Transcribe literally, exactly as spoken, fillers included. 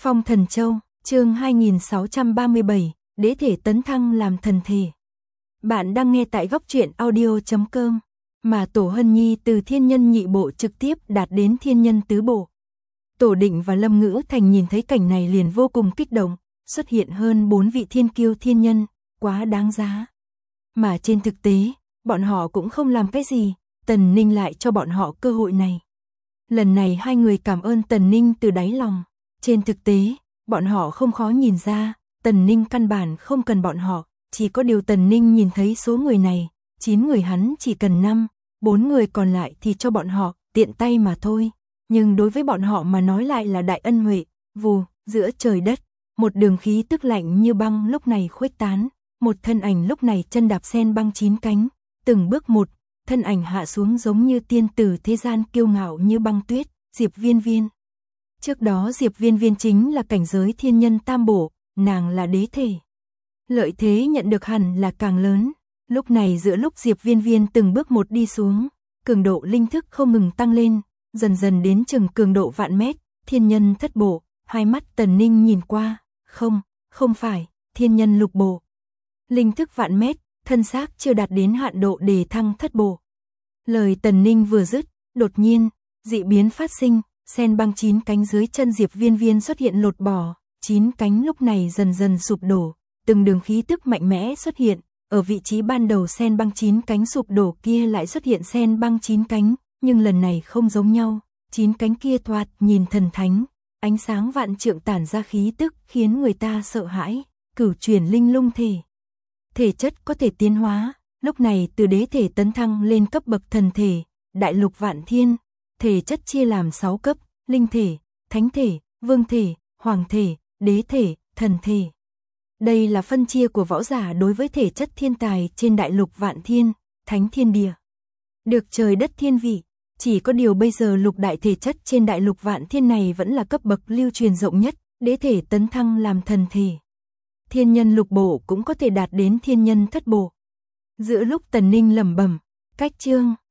Phong Thần Châu, chương hai nghìn sáu trăm ba mươi bảy, đế thể tấn thăng làm thần thể. Bạn đang nghe tại góc truyện audio chấm com, mà Tổ Hân Nhi từ thiên nhân nhị bộ trực tiếp đạt đến thiên nhân tứ bộ. Tổ Định và Lâm Ngữ Thành nhìn thấy cảnh này liền vô cùng kích động, xuất hiện hơn bốn vị thiên kiêu thiên nhân, quá đáng giá. Mà trên thực tế, bọn họ cũng không làm cái gì, Tần Ninh lại cho bọn họ cơ hội này. Lần này hai người cảm ơn Tần Ninh từ đáy lòng. Trên thực tế, bọn họ không khó nhìn ra, Tần Ninh căn bản không cần bọn họ, chỉ có điều Tần Ninh nhìn thấy số người này, chín người hắn chỉ cần năm, bốn người còn lại thì cho bọn họ, tiện tay mà thôi. Nhưng đối với bọn họ mà nói lại là đại ân huệ, vù, giữa trời đất, một đường khí tức lạnh như băng lúc này khuếch tán, một thân ảnh lúc này chân đạp sen băng chín cánh, từng bước một, thân ảnh hạ xuống giống như tiên tử thế gian kiêu ngạo như băng tuyết, Diệp Viên Viên. Trước đó Diệp Viên Viên chính là cảnh giới thiên nhân tam bổ, nàng là đế thể. Lợi thế nhận được hẳn là càng lớn. Lúc này giữa lúc Diệp Viên Viên từng bước một đi xuống, cường độ linh thức không ngừng tăng lên, dần dần đến chừng cường độ vạn mét, thiên nhân thất bổ, hai mắt Tần Ninh nhìn qua, không, không phải, thiên nhân lục bổ. Linh thức vạn mét, thân xác chưa đạt đến hạn độ đề thăng thất bổ. Lời Tần Ninh vừa dứt, đột nhiên, dị biến phát sinh. Sen băng chín cánh dưới chân Diệp Viên Viên xuất hiện lột bỏ, chín cánh lúc này dần dần sụp đổ, từng đường khí tức mạnh mẽ xuất hiện, ở vị trí ban đầu sen băng chín cánh sụp đổ kia lại xuất hiện sen băng chín cánh, nhưng lần này không giống nhau, chín cánh kia thoạt nhìn thần thánh, ánh sáng vạn trượng tản ra khí tức khiến người ta sợ hãi, cửu chuyển linh lung thể. Thể chất có thể tiến hóa, lúc này từ đế thể tấn thăng lên cấp bậc thần thể, đại lục vạn thiên. Thể chất chia làm sáu cấp, linh thể, thánh thể, vương thể, hoàng thể, đế thể, thần thể. Đây là phân chia của võ giả đối với thể chất thiên tài trên đại lục vạn thiên, thánh thiên địa. Được trời đất thiên vị, chỉ có điều bây giờ lục đại thể chất trên đại lục vạn thiên này vẫn là cấp bậc lưu truyền rộng nhất, đế thể tấn thăng làm thần thể. Thiên nhân lục bộ cũng có thể đạt đến thiên nhân thất bộ. Giữa lúc Tần Ninh lẩm bẩm, cách chương